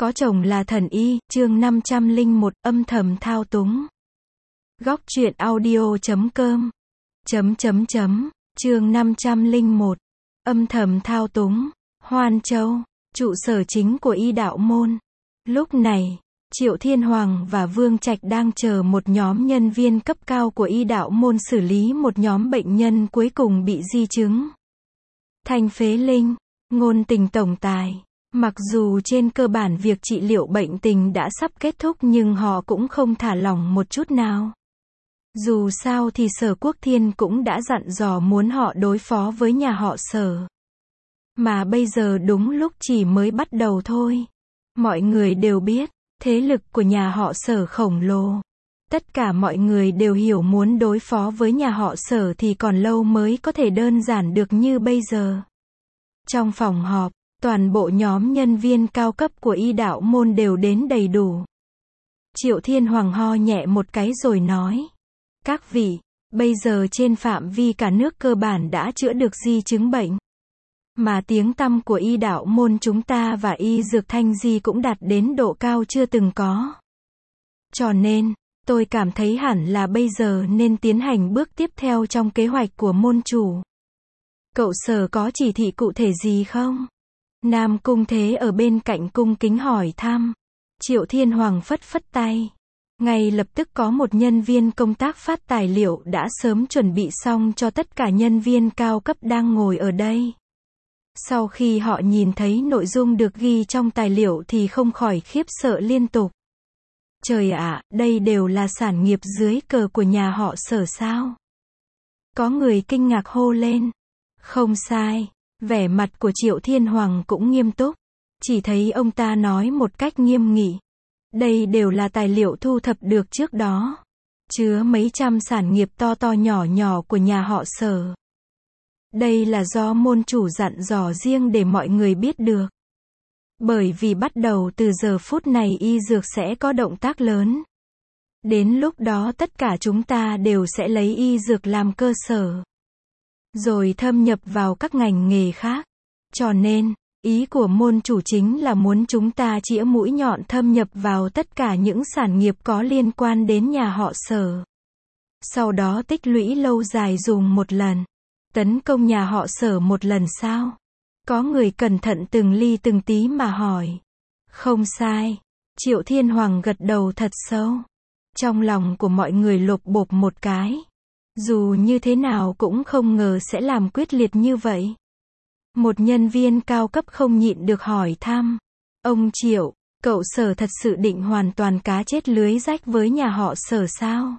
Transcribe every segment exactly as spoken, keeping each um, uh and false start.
Có chồng là thần y, chương năm trăm lẻ một, âm thầm thao túng. Góc truyện audio chấm com. Chấm chấm chấm, chương năm trăm lẻ một. Âm thầm thao túng. Hoan Châu, trụ sở chính của y đạo môn. Lúc này, Triệu Thiên Hoàng và Vương Trạch đang chờ một nhóm nhân viên cấp cao của y đạo môn xử lý một nhóm bệnh nhân cuối cùng bị di chứng Thanh phế linh, ngôn tình tổng tài. Mặc dù trên cơ bản việc trị liệu bệnh tình đã sắp kết thúc nhưng họ cũng không thả lỏng một chút nào. Dù sao thì Sở Quốc Thiên cũng đã dặn dò muốn họ đối phó với nhà họ Sở. Mà bây giờ đúng lúc chỉ mới bắt đầu thôi. Mọi người đều biết, thế lực của nhà họ Sở khổng lồ. Tất cả mọi người đều hiểu muốn đối phó với nhà họ Sở thì còn lâu mới có thể đơn giản được như bây giờ. Trong phòng họp, toàn bộ nhóm nhân viên cao cấp của y đạo môn đều đến đầy đủ. Triệu Thiên Hoàng ho nhẹ một cái rồi nói. Các vị, bây giờ trên phạm vi cả nước cơ bản đã chữa được di chứng bệnh. Mà tiếng tăm của y đạo môn chúng ta và y dược Thanh Di cũng đạt đến độ cao chưa từng có. Cho nên, tôi cảm thấy hẳn là bây giờ nên tiến hành bước tiếp theo trong kế hoạch của môn chủ. Cậu Sở có chỉ thị cụ thể gì không? Nam Cung Thế ở bên cạnh cung kính hỏi thăm. Triệu Thiên Hoàng phất phất tay. Ngay lập tức có một nhân viên công tác phát tài liệu đã sớm chuẩn bị xong cho tất cả nhân viên cao cấp đang ngồi ở đây. Sau khi họ nhìn thấy nội dung được ghi trong tài liệu thì không khỏi khiếp sợ liên tục. Trời ạ, đây đều là sản nghiệp dưới cờ của nhà họ Sở sao? Có người kinh ngạc hô lên. Không sai. Vẻ mặt của Triệu Thiên Hoàng cũng nghiêm túc. Chỉ thấy ông ta nói một cách nghiêm nghị. Đây đều là tài liệu thu thập được trước đó. Chứa mấy trăm sản nghiệp to to nhỏ nhỏ của nhà họ Sở. Đây là do môn chủ dặn dò riêng để mọi người biết được. Bởi vì bắt đầu từ giờ phút này y dược sẽ có động tác lớn. Đến lúc đó tất cả chúng ta đều sẽ lấy y dược làm cơ sở. Rồi thâm nhập vào các ngành nghề khác. Cho nên, ý của môn chủ chính là muốn chúng ta chĩa mũi nhọn thâm nhập vào tất cả những sản nghiệp có liên quan đến nhà họ Sở. Sau đó tích lũy lâu dài dùng một lần. Tấn công nhà họ Sở một lần sao? Có người cẩn thận từng ly từng tí mà hỏi. Không sai. Triệu Thiên Hoàng gật đầu thật sâu. Trong lòng của mọi người lột bột một cái. Dù như thế nào cũng không ngờ sẽ làm quyết liệt như vậy. Một nhân viên cao cấp không nhịn được hỏi thăm. Ông Triệu, cậu Sở thật sự định hoàn toàn cá chết lưới rách với nhà họ Sở sao?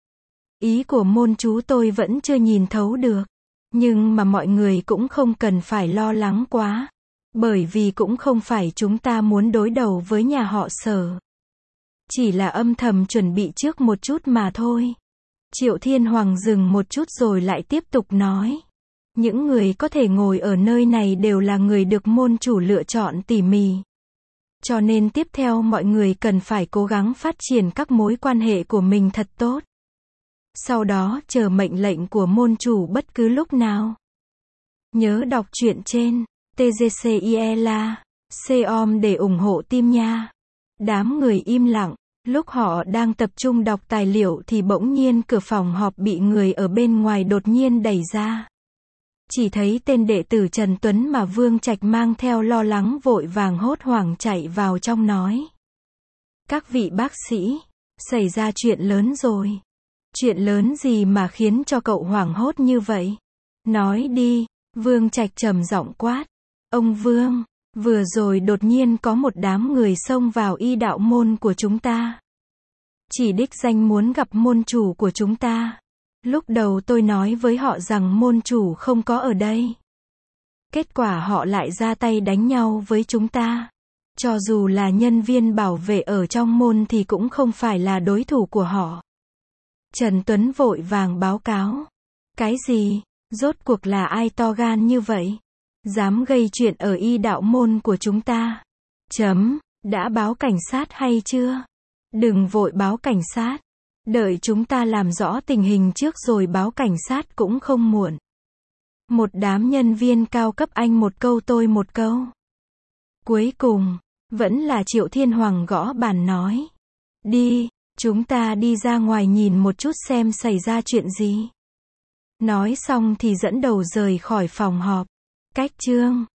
Ý của môn chú tôi vẫn chưa nhìn thấu được. Nhưng mà mọi người cũng không cần phải lo lắng quá. Bởi vì cũng không phải chúng ta muốn đối đầu với nhà họ Sở. Chỉ là âm thầm chuẩn bị trước một chút mà thôi. Triệu Thiên Hoàng dừng một chút rồi lại tiếp tục nói. Những người có thể ngồi ở nơi này đều là người được môn chủ lựa chọn tỉ mỉ. Cho nên tiếp theo mọi người cần phải cố gắng phát triển các mối quan hệ của mình thật tốt. Sau đó chờ mệnh lệnh của môn chủ bất cứ lúc nào. Nhớ đọc truyện trên tê giê xê i e L A com để ủng hộ team nha. Đám người im lặng. Lúc họ đang tập trung đọc tài liệu thì bỗng nhiên cửa phòng họp bị người ở bên ngoài đột nhiên đẩy ra. Chỉ thấy tên đệ tử Trần Tuấn mà Vương Trạch mang theo lo lắng vội vàng hốt hoảng chạy vào trong nói. Các vị bác sĩ, xảy ra chuyện lớn rồi. Chuyện lớn gì mà khiến cho cậu hoảng hốt như vậy? Nói đi, Vương Trạch trầm giọng quát. Ông Vương, vừa rồi đột nhiên có một đám người xông vào y đạo môn của chúng ta. Chỉ đích danh muốn gặp môn chủ của chúng ta. Lúc đầu tôi nói với họ rằng môn chủ không có ở đây. Kết quả họ lại ra tay đánh nhau với chúng ta. Cho dù là nhân viên bảo vệ ở trong môn thì cũng không phải là đối thủ của họ. Trần Tuấn vội vàng báo cáo. Cái gì? Rốt cuộc là ai to gan như vậy? Dám gây chuyện ở y đạo môn của chúng ta. Chấm, đã báo cảnh sát hay chưa? Đừng vội báo cảnh sát. Đợi chúng ta làm rõ tình hình trước rồi báo cảnh sát cũng không muộn. Một đám nhân viên cao cấp anh một câu tôi một câu. Cuối cùng, Vẫn là Triệu Thiên Hoàng gõ bàn nói. Đi, chúng ta đi ra ngoài nhìn một chút xem xảy ra chuyện gì. Nói xong thì dẫn đầu rời khỏi phòng họp. Cách chương